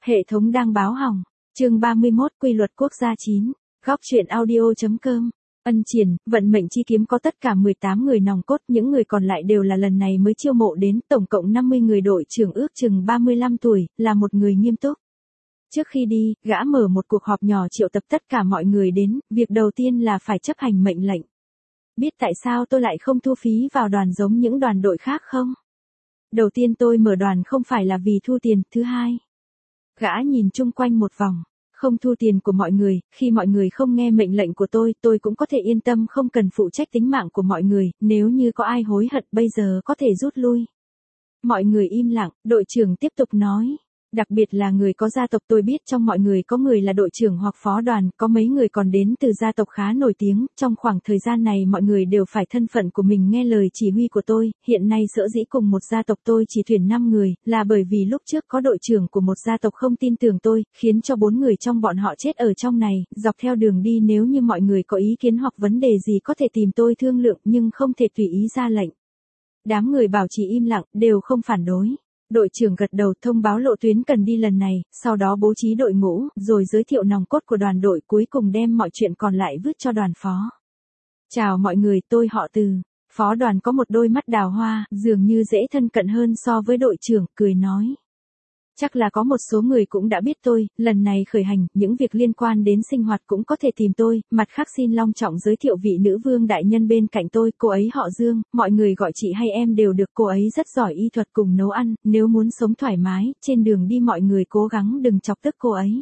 Hệ thống đang báo hỏng. Chương 31 Quy luật quốc gia 9. Góc truyện audio.com. Ân Triển, vận mệnh chi kiếm có tất cả 18 người nòng cốt, những người còn lại đều là lần này mới chiêu mộ đến, tổng cộng 50 người, đội trưởng ước chừng 35 tuổi, là một người nghiêm túc. Trước khi đi, gã mở một cuộc họp nhỏ triệu tập tất cả mọi người đến, việc đầu tiên là phải chấp hành mệnh lệnh. Biết tại sao tôi lại không thu phí vào đoàn giống những đoàn đội khác không? Đầu tiên tôi mở đoàn không phải là vì thu tiền, thứ hai. Gã nhìn chung quanh một vòng, không thu tiền của mọi người, khi mọi người không nghe mệnh lệnh của tôi cũng có thể yên tâm không cần phụ trách tính mạng của mọi người, nếu như có ai hối hận bây giờ có thể rút lui. Mọi người im lặng, đội trưởng tiếp tục nói. Đặc biệt là người có gia tộc, tôi biết trong mọi người có người là đội trưởng hoặc phó đoàn, có mấy người còn đến từ gia tộc khá nổi tiếng, trong khoảng thời gian này mọi người đều phải thân phận của mình nghe lời chỉ huy của tôi, hiện nay sở dĩ cùng một gia tộc tôi chỉ tuyển 5 người, là bởi vì lúc trước có đội trưởng của một gia tộc không tin tưởng tôi, khiến cho 4 người trong bọn họ chết ở trong này, dọc theo đường đi nếu như mọi người có ý kiến hoặc vấn đề gì có thể tìm tôi thương lượng nhưng không thể tùy ý ra lệnh. Đám người bảo trì im lặng, đều không phản đối. Đội trưởng gật đầu thông báo lộ tuyến cần đi lần này, sau đó bố trí đội ngũ, rồi giới thiệu nòng cốt của đoàn đội, cuối cùng đem mọi chuyện còn lại vứt cho đoàn phó. Chào mọi người, tôi họ Từ. Phó đoàn có một đôi mắt đào hoa, dường như dễ thân cận hơn so với đội trưởng, cười nói. Chắc là có một số người cũng đã biết tôi, lần này khởi hành, những việc liên quan đến sinh hoạt cũng có thể tìm tôi, mặt khác xin long trọng giới thiệu vị nữ vương đại nhân bên cạnh tôi, cô ấy họ Dương, mọi người gọi chị hay em đều được, cô ấy rất giỏi y thuật cùng nấu ăn, nếu muốn sống thoải mái, trên đường đi mọi người cố gắng đừng chọc tức cô ấy.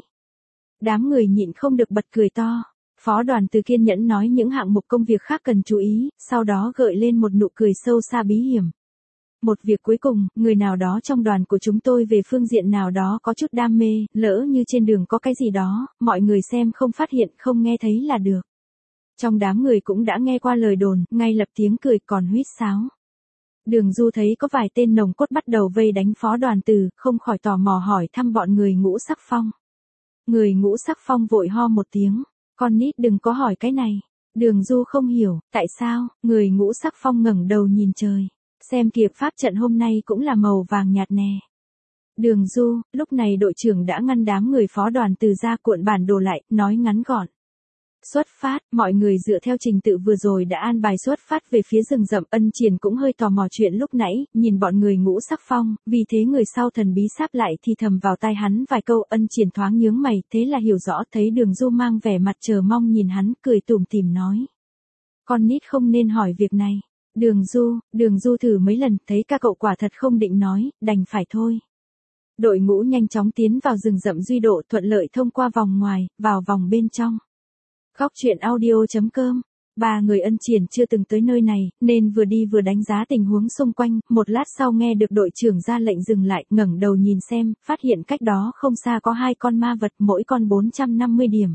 Đám người nhịn không được bật cười to. Phó đoàn Từ kiên nhẫn nói những hạng mục công việc khác cần chú ý, sau đó gợi lên một nụ cười sâu xa bí hiểm. Một việc cuối cùng, người nào đó trong đoàn của chúng tôi về phương diện nào đó có chút đam mê, lỡ như trên đường có cái gì đó, mọi người xem không phát hiện, không nghe thấy là được. Trong đám người cũng đã nghe qua lời đồn, ngay lập tiếng cười còn huýt sáo. Đường Du thấy có vài tên nòng cốt bắt đầu vây đánh phó đoàn Từ, không khỏi tò mò hỏi thăm bọn người Ngũ Sắc Phong. Người Ngũ Sắc Phong vội ho một tiếng, con nít đừng có hỏi cái này. Đường Du không hiểu, tại sao, người Ngũ Sắc Phong ngẩng đầu nhìn trời. Xem kìa, pháp trận hôm nay cũng là màu vàng nhạt nè. Đường Du, lúc này đội trưởng đã ngăn đám người phó đoàn Từ ra, cuộn bản đồ lại, nói ngắn gọn. Xuất phát, mọi người dựa theo trình tự vừa rồi đã an bài xuất phát về phía rừng rậm. Ân Triển cũng hơi tò mò chuyện lúc nãy, nhìn bọn người Ngũ Sắc Phong, vì thế người sau thần bí sáp lại thì thầm vào tai hắn vài câu. Ân Triển thoáng nhướng mày, thế là hiểu rõ, thấy Đường Du mang vẻ mặt chờ mong nhìn hắn, cười tủm tỉm nói. Con nít không nên hỏi việc này. Đường Du thử mấy lần, thấy ca cậu quả thật không định nói, đành phải thôi. Đội ngũ nhanh chóng tiến vào rừng rậm Duy Độ, thuận lợi thông qua vòng ngoài, vào vòng bên trong. Góc truyện audio.com. 3 người Ân Triển chưa từng tới nơi này, nên vừa đi vừa đánh giá tình huống xung quanh, một lát sau nghe được đội trưởng ra lệnh dừng lại, ngẩng đầu nhìn xem, phát hiện cách đó không xa có 2 con ma vật, mỗi con 450 điểm.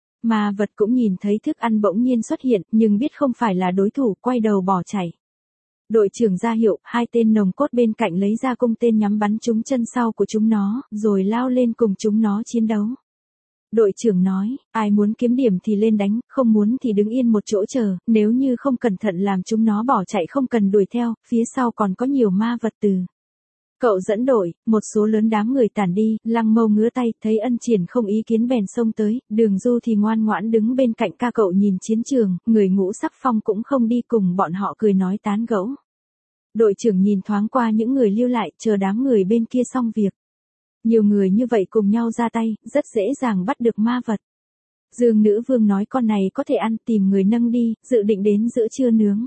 Ma vật cũng nhìn thấy thức ăn bỗng nhiên xuất hiện, nhưng biết không phải là đối thủ, quay đầu bỏ chạy. Đội trưởng ra hiệu, 2 tên nòng cốt bên cạnh lấy ra cung tên nhắm bắn trúng chân sau của chúng nó, rồi lao lên cùng chúng nó chiến đấu. Đội trưởng nói, ai muốn kiếm điểm thì lên đánh, không muốn thì đứng yên một chỗ chờ, nếu như không cẩn thận làm chúng nó bỏ chạy không cần đuổi theo, phía sau còn có nhiều ma vật Từ. Cậu dẫn đội, một số lớn đám người tản đi, Lăng Mâu ngứa tay, thấy Ân Triển không ý kiến bèn xông tới, Đường Du thì ngoan ngoãn đứng bên cạnh ca cậu nhìn chiến trường, người Ngũ Sắc Phong cũng không đi cùng bọn họ cười nói tán gẫu. Đội trưởng nhìn thoáng qua những người lưu lại, chờ đám người bên kia xong việc. Nhiều người như vậy cùng nhau ra tay, rất dễ dàng bắt được ma vật. Dương Nữ Vương nói con này có thể ăn, tìm người nâng đi, dự định đến giữa trưa nướng.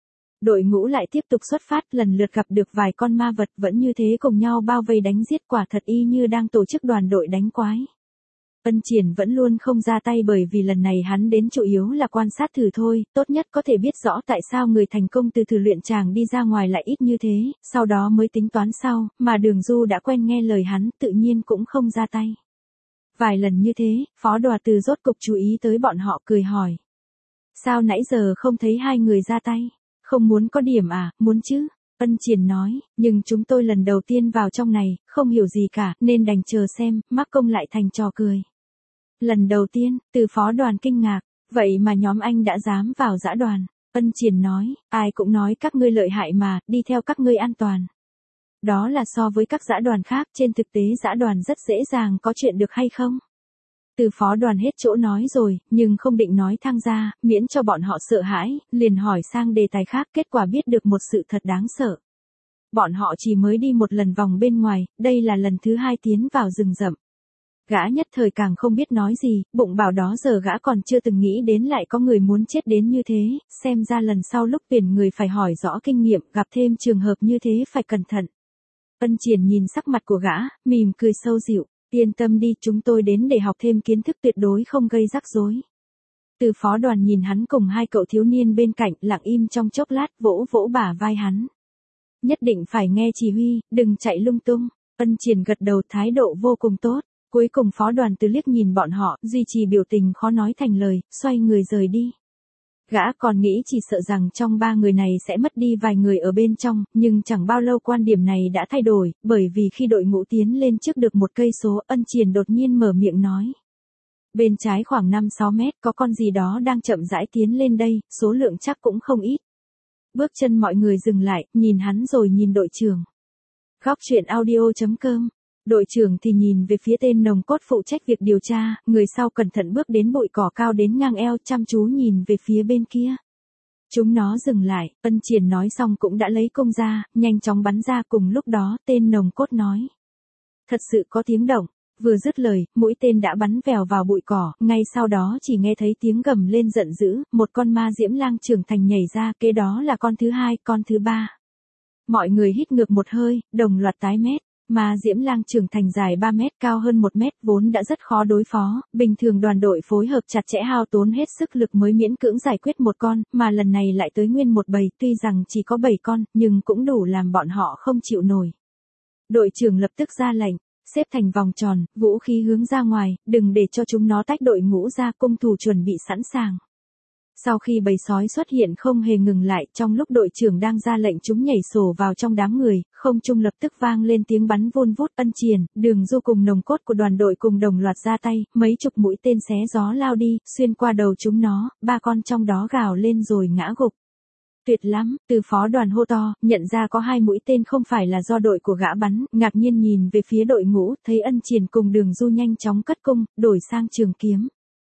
Đội ngũ lại tiếp tục xuất phát, lần lượt gặp được vài con ma vật, vẫn như thế cùng nhau bao vây đánh giết, quả thật y như đang tổ chức đoàn đội đánh quái. Ân Triển vẫn luôn không ra tay bởi vì lần này hắn đến chủ yếu là quan sát thử thôi, tốt nhất có thể biết rõ tại sao người thành công từ thử luyện tràng đi ra ngoài lại ít như thế, sau đó mới tính toán sau, mà Đường Du đã quen nghe lời hắn, tự nhiên cũng không ra tay. Vài lần như thế, phó đoàn Từ rốt cục chú ý tới bọn họ, cười hỏi. Sao nãy giờ không thấy 2 người ra tay? Không muốn có điểm à, muốn chứ? Ân Triển nói, nhưng chúng tôi lần đầu tiên vào trong này, không hiểu gì cả, nên đành chờ xem, mắc công lại thành trò cười. Lần đầu tiên, Từ phó đoàn kinh ngạc, vậy mà nhóm anh đã dám vào dã đoàn. Ân Triển nói, ai cũng nói các ngươi lợi hại mà, đi theo các ngươi an toàn. Đó là so với các dã đoàn khác, trên thực tế dã đoàn rất dễ dàng có chuyện được hay không? Từ phó đoàn hết chỗ nói rồi, nhưng không định nói thang ra, miễn cho bọn họ sợ hãi, liền hỏi sang đề tài khác, kết quả biết được một sự thật đáng sợ. Bọn họ chỉ mới đi một lần vòng bên ngoài, đây là lần thứ hai tiến vào rừng rậm. Gã nhất thời càng không biết nói gì, bụng bảo đó giờ gã còn chưa từng nghĩ đến lại có người muốn chết đến như thế, xem ra lần sau lúc tuyển người phải hỏi rõ kinh nghiệm, gặp thêm trường hợp như thế phải cẩn thận. Ân Triển nhìn sắc mặt của gã, mỉm cười sâu dịu, yên tâm đi, chúng tôi đến để học thêm kiến thức, tuyệt đối không gây rắc rối. Từ phó đoàn nhìn hắn cùng hai cậu thiếu niên bên cạnh, lặng im trong chốc lát, vỗ vỗ bả vai hắn. Nhất định phải nghe chỉ huy, đừng chạy lung tung. Ân Triển gật đầu, thái độ vô cùng tốt. Cuối cùng phó đoàn Từ liếc nhìn bọn họ, duy trì biểu tình khó nói thành lời, xoay người rời đi. Gã còn nghĩ chỉ sợ rằng trong ba người này sẽ mất đi vài người ở bên trong, nhưng chẳng bao lâu quan điểm này đã thay đổi, bởi vì khi đội ngũ tiến lên trước được một cây số, Ân Triển đột nhiên mở miệng nói. Bên trái khoảng 5-6 mét có con gì đó đang chậm rãi tiến lên đây, số lượng chắc cũng không ít. Bước chân mọi người dừng lại, nhìn hắn rồi nhìn đội trưởng. Góc truyện audio.com. Đội trưởng thì nhìn về phía tên nòng cốt phụ trách việc điều tra, người sau cẩn thận bước đến bụi cỏ cao đến ngang eo, chăm chú nhìn về phía bên kia. Chúng nó dừng lại, Ân Triển nói xong cũng đã lấy cung ra, nhanh chóng bắn ra, cùng lúc đó tên nòng cốt nói. Thật sự có tiếng động, vừa dứt lời, mũi tên đã bắn vèo vào bụi cỏ, ngay sau đó chỉ nghe thấy tiếng gầm lên giận dữ, một con ma diễm lang trưởng thành nhảy ra, kế đó là con thứ hai, con thứ ba. Mọi người hít ngược một hơi, đồng loạt tái mét. Ma diễm lang trưởng thành dài 3 mét, cao hơn 1 mét, vốn đã rất khó đối phó, bình thường đoàn đội phối hợp chặt chẽ hao tốn hết sức lực mới miễn cưỡng giải quyết một con, mà lần này lại tới nguyên một bầy, tuy rằng chỉ có 7 con, nhưng cũng đủ làm bọn họ không chịu nổi. Đội trưởng lập tức ra lệnh, xếp thành vòng tròn, vũ khí hướng ra ngoài, đừng để cho chúng nó tách đội ngũ ra, cung thủ chuẩn bị sẵn sàng. Sau khi bầy sói xuất hiện không hề ngừng lại, trong lúc đội trưởng đang ra lệnh chúng nhảy sổ vào trong đám người, không trung lập tức vang lên tiếng bắn vun vút. Ân Triển, Đường Du cùng nòng cốt của đoàn đội cùng đồng loạt ra tay, mấy chục mũi tên xé gió lao đi, xuyên qua đầu chúng nó, 3 con trong đó gào lên rồi ngã gục. Tuyệt lắm, từ phó đoàn hô to, nhận ra có 2 mũi tên không phải là do đội của gã bắn, ngạc nhiên nhìn về phía đội ngũ, thấy Ân Triển cùng Đường Du nhanh chóng cất cung, đổi sang trường kiếm.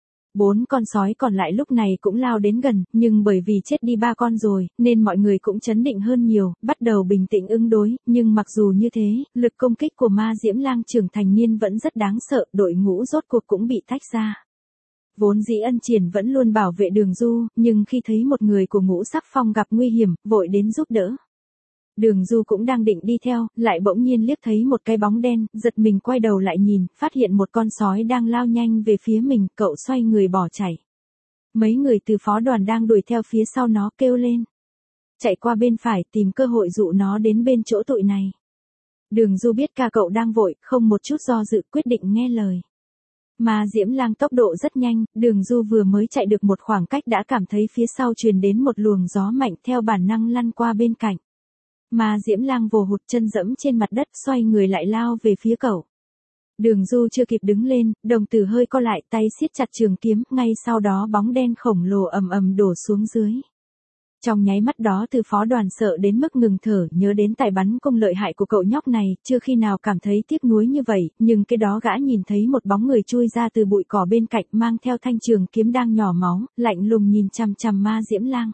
4 con sói còn lại lúc này cũng lao đến gần, nhưng bởi vì chết đi 3 con rồi, nên mọi người cũng chấn định hơn nhiều, bắt đầu bình tĩnh ứng đối, nhưng mặc dù như thế, lực công kích của ma diễm lang trưởng thành niên vẫn rất đáng sợ, đội ngũ rốt cuộc cũng bị tách ra. Vốn dĩ Ân Triển vẫn luôn bảo vệ Đường Du, nhưng khi thấy một người của ngũ sắc phong gặp nguy hiểm, vội đến giúp đỡ. Đường Du cũng đang định đi theo, lại bỗng nhiên liếc thấy một cái bóng đen, giật mình quay đầu lại nhìn, phát hiện một con sói đang lao nhanh về phía mình, cậu xoay người bỏ chạy. Mấy người từ phó đoàn đang đuổi theo phía sau nó, kêu lên. Chạy qua bên phải, tìm cơ hội dụ nó đến bên chỗ tụi này. Đường Du biết ca cậu đang vội, không một chút do dự, quyết định nghe lời. Ma diễm lang tốc độ rất nhanh, Đường Du vừa mới chạy được một khoảng cách đã cảm thấy phía sau truyền đến một luồng gió mạnh, theo bản năng lăn qua bên cạnh. Ma diễm lang vồ hụt, chân dẫm trên mặt đất, xoay người lại lao về phía cậu. Đường Du chưa kịp đứng lên, đồng tử hơi co lại, tay siết chặt trường kiếm, ngay sau đó bóng đen khổng lồ ầm ầm đổ xuống dưới. Trong nháy mắt đó từ phó đoàn sợ đến mức ngừng thở, nhớ đến tài bắn cung lợi hại của cậu nhóc này, chưa khi nào cảm thấy tiếc nuối như vậy, nhưng cái đó gã nhìn thấy một bóng người chui ra từ bụi cỏ bên cạnh, mang theo thanh trường kiếm đang nhỏ máu, lạnh lùng nhìn chằm chằm ma diễm lang.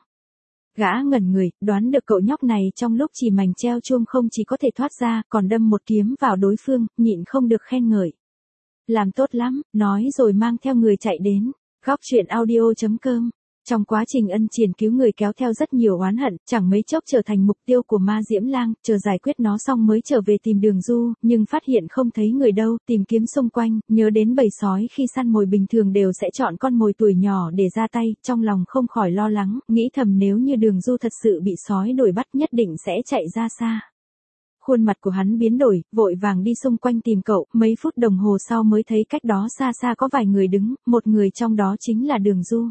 Gã ngẩn người, đoán được cậu nhóc này trong lúc chỉ mảnh treo chuông không chỉ có thể thoát ra, còn đâm một kiếm vào đối phương, nhịn không được khen ngợi. Làm tốt lắm, nói rồi mang theo người chạy đến. Góc truyện audio.com. Trong quá trình Ân Triển cứu người kéo theo rất nhiều oán hận, chẳng mấy chốc trở thành mục tiêu của ma diễm lang, chờ giải quyết nó xong mới trở về tìm Đường Du, nhưng phát hiện không thấy người đâu, tìm kiếm xung quanh, nhớ đến bầy sói khi săn mồi bình thường đều sẽ chọn con mồi tuổi nhỏ để ra tay, trong lòng không khỏi lo lắng, nghĩ thầm nếu như Đường Du thật sự bị sói đuổi bắt nhất định sẽ chạy ra xa. Khuôn mặt của hắn biến đổi, vội vàng đi xung quanh tìm cậu, mấy phút đồng hồ sau mới thấy cách đó xa xa có vài người đứng, một người trong đó chính là Đường Du.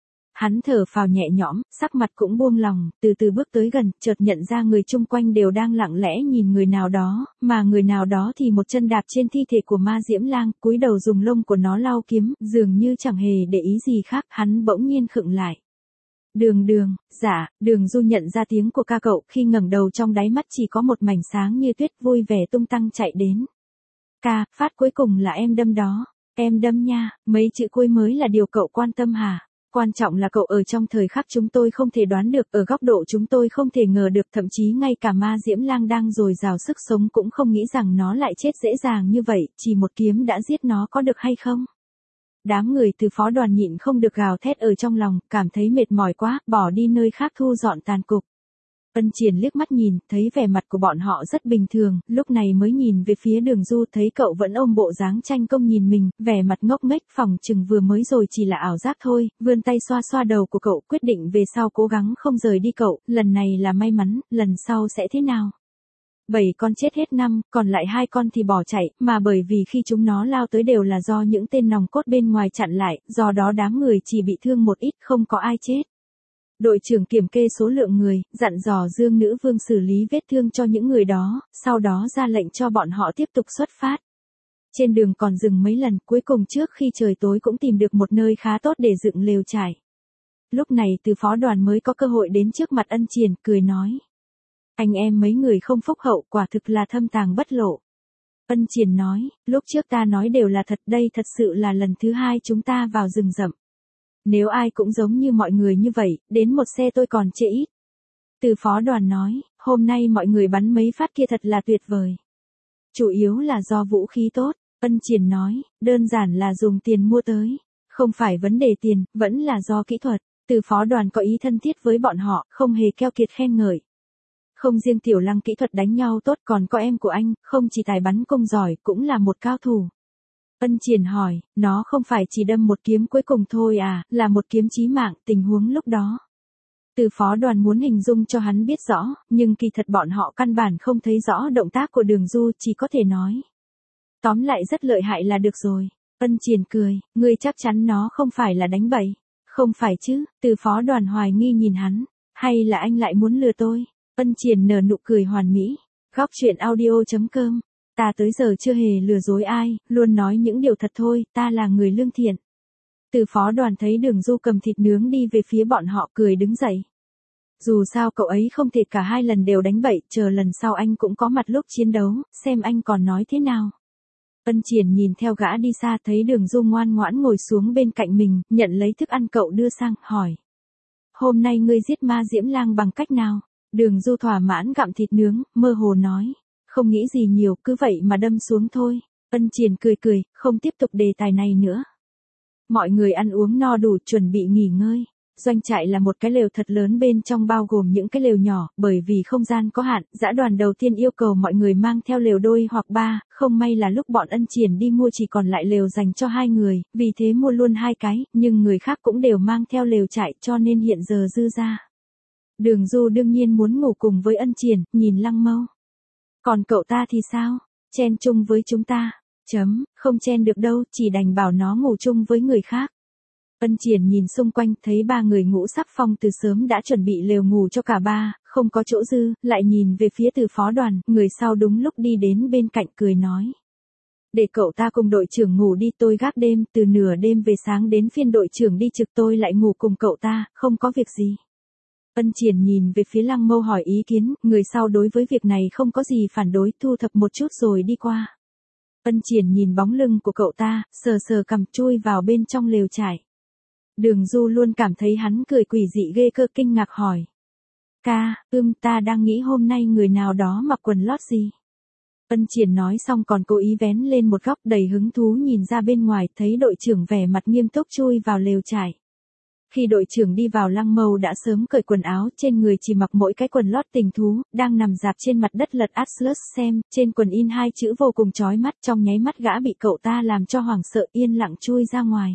Hắn thở phào nhẹ nhõm, sắc mặt cũng buông lòng, từ từ bước tới gần, chợt nhận ra người chung quanh đều đang lặng lẽ nhìn người nào đó, mà người nào đó thì một chân đạp trên thi thể của ma diễm lang, cúi đầu dùng lông của nó lau kiếm, dường như chẳng hề để ý gì khác, hắn bỗng nhiên khựng lại. Đường đường, dạ, Đường Du nhận ra tiếng của ca cậu, khi ngẩng đầu trong đáy mắt chỉ có một mảnh sáng như tuyết, vui vẻ tung tăng chạy đến. Ca, phát cuối cùng là em đâm đó. Em đâm nha, mấy chữ cuối mới là điều cậu quan tâm hả? Quan trọng là cậu ở trong thời khắc chúng tôi không thể đoán được, ở góc độ chúng tôi không thể ngờ được, thậm chí ngay cả ma diễm lang đang dồi dào sức sống cũng không nghĩ rằng nó lại chết dễ dàng như vậy, chỉ một kiếm đã giết nó có được hay không? Đám người từ phó đoàn nhịn không được gào thét ở trong lòng, cảm thấy mệt mỏi quá, bỏ đi nơi khác thu dọn tàn cục. Ân Triển liếc mắt nhìn, thấy vẻ mặt của bọn họ rất bình thường, lúc này mới nhìn về phía Đường Du, thấy cậu vẫn ôm bộ dáng tranh công nhìn mình, vẻ mặt ngốc nghếch, phỏng chừng vừa mới rồi chỉ là ảo giác thôi, vươn tay xoa xoa đầu của cậu, quyết định về sau cố gắng không rời đi cậu, lần này là may mắn, lần sau sẽ thế nào? 7 con chết hết năm, còn lại 2 con thì bỏ chạy, mà bởi vì khi chúng nó lao tới đều là do những tên nòng cốt bên ngoài chặn lại, do đó đám người chỉ bị thương một ít, không có ai chết. Đội trưởng kiểm kê số lượng người, dặn dò Dương Nữ Vương xử lý vết thương cho những người đó, sau đó ra lệnh cho bọn họ tiếp tục xuất phát. Trên đường còn dừng mấy lần, cuối cùng trước khi trời tối cũng tìm được một nơi khá tốt để dựng lều trải. Lúc này từ phó đoàn mới có cơ hội đến trước mặt Ân Triển, cười nói. Anh em mấy người không phúc hậu, quả thực là thâm tàng bất lộ. Ân Triển nói, lúc trước ta nói đều là thật, đây thật sự là lần thứ 2 chúng ta vào rừng rậm. Nếu ai cũng giống như mọi người như vậy, đến một xe tôi còn chê ít. Từ phó đoàn nói, hôm nay mọi người bắn mấy phát kia thật là tuyệt vời. Chủ yếu là do vũ khí tốt, Ân Triển nói, đơn giản là dùng tiền mua tới. Không phải vấn đề tiền, vẫn là do kỹ thuật. Từ phó đoàn có ý thân thiết với bọn họ, không hề keo kiệt khen ngợi. Không riêng Tiểu Lăng kỹ thuật đánh nhau tốt, còn có em của anh, không chỉ tài bắn cung giỏi, cũng là một cao thủ. Ân Triển hỏi, nó không phải chỉ đâm một kiếm cuối cùng thôi à, là một kiếm chí mạng, tình huống lúc đó. Từ phó đoàn muốn hình dung cho hắn biết rõ, nhưng kỳ thật bọn họ căn bản không thấy rõ động tác của Đường Du, chỉ có thể nói. Tóm lại rất lợi hại là được rồi. Ân Triển cười, ngươi chắc chắn nó không phải là đánh bậy. Không phải chứ, từ phó đoàn hoài nghi nhìn hắn, hay là anh lại muốn lừa tôi? Ân Triển nở nụ cười hoàn mỹ. Góc truyện audio.com. Ta tới giờ chưa hề lừa dối ai, luôn nói những điều thật thôi, ta là người lương thiện. Từ phó đoàn thấy Đường Du cầm thịt nướng đi về phía bọn họ, cười đứng dậy. Dù sao cậu ấy không thể cả 2 lần đều đánh bậy, chờ lần sau anh cũng có mặt lúc chiến đấu, xem anh còn nói thế nào. Ân Triển nhìn theo gã đi xa, thấy Đường Du ngoan ngoãn ngồi xuống bên cạnh mình, nhận lấy thức ăn cậu đưa sang, hỏi. Hôm nay ngươi giết ma diễm lang bằng cách nào? Đường Du thỏa mãn gặm thịt nướng, mơ hồ nói. Không nghĩ gì nhiều, cứ vậy mà đâm xuống thôi. Ân Triển cười cười, không tiếp tục đề tài này nữa. Mọi người ăn uống no đủ, chuẩn bị nghỉ ngơi. Doanh trại là một cái lều thật lớn, bên trong bao gồm những cái lều nhỏ, bởi vì không gian có hạn, dã đoàn đầu tiên yêu cầu mọi người mang theo lều đôi hoặc 3, không may là lúc bọn Ân Triển đi mua chỉ còn lại lều dành cho 2 người, vì thế mua luôn 2 cái, nhưng người khác cũng đều mang theo lều trại cho nên hiện giờ dư ra. Đường Du đương nhiên muốn ngủ cùng với Ân Triển, nhìn Lăng Mâu. Còn cậu ta thì sao? Chen chung với chúng ta. Không chen được đâu, chỉ đành bảo nó ngủ chung với người khác. Ân Triển nhìn xung quanh, thấy 3 người Ngũ Sắc Phong từ sớm đã chuẩn bị lều ngủ cho cả 3, không có chỗ dư, lại nhìn về phía từ phó đoàn, người sau đúng lúc đi đến bên cạnh cười nói. Để cậu ta cùng đội trưởng ngủ đi, tôi gác đêm, từ nửa đêm về sáng đến phiên đội trưởng đi trực tôi lại ngủ cùng cậu ta, không có việc gì. Ân Triển nhìn về phía Lăng Mâu hỏi ý kiến, người sau đối với việc này không có gì phản đối, thu thập một chút rồi đi qua. Ân Triển nhìn bóng lưng của cậu ta, sờ sờ cằm, chui vào bên trong lều trải. Đường Du luôn cảm thấy hắn cười quỷ dị ghê cơ, kinh ngạc hỏi. Ca, ta đang nghĩ hôm nay người nào đó mặc quần lót gì. Ân Triển nói xong còn cố ý vén lên một góc, đầy hứng thú nhìn ra bên ngoài, thấy đội trưởng vẻ mặt nghiêm túc chui vào lều trải. Khi đội trưởng đi vào, Lăng Mâu đã sớm cởi quần áo, trên người chỉ mặc mỗi cái quần lót tình thú, đang nằm rạp trên mặt đất lật Atlas xem, trên quần in 2 chữ vô cùng chói mắt, trong nháy mắt gã bị cậu ta làm cho hoảng sợ, yên lặng chui ra ngoài.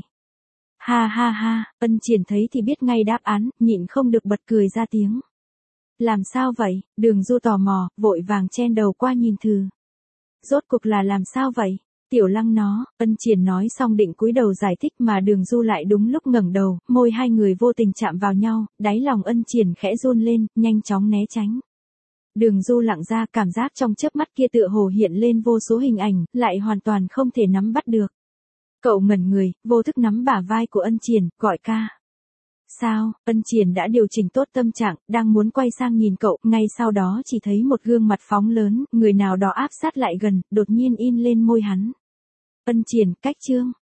Ha ha ha, Ân Triển thấy thì biết ngay đáp án, nhịn không được bật cười ra tiếng. Làm sao vậy? Đường Du tò mò, vội vàng chen đầu qua nhìn thử. Rốt cuộc là làm sao vậy? Tiểu Lăng nó, Ân Triển nói xong định cúi đầu giải thích mà Đường Du lại đúng lúc ngẩng đầu, môi 2 người vô tình chạm vào nhau, đáy lòng Ân Triển khẽ run lên, nhanh chóng né tránh. Đường Du lặng ra, cảm giác trong chớp mắt kia tựa hồ hiện lên vô số hình ảnh, lại hoàn toàn không thể nắm bắt được. Cậu ngẩn người, vô thức nắm bả vai của Ân Triển, gọi ca. Sao? Ân Triển đã điều chỉnh tốt tâm trạng, đang muốn quay sang nhìn cậu, ngay sau đó chỉ thấy một gương mặt phóng lớn, người nào đó áp sát lại gần, đột nhiên in lên môi hắn. Ân Triển, cách Trương.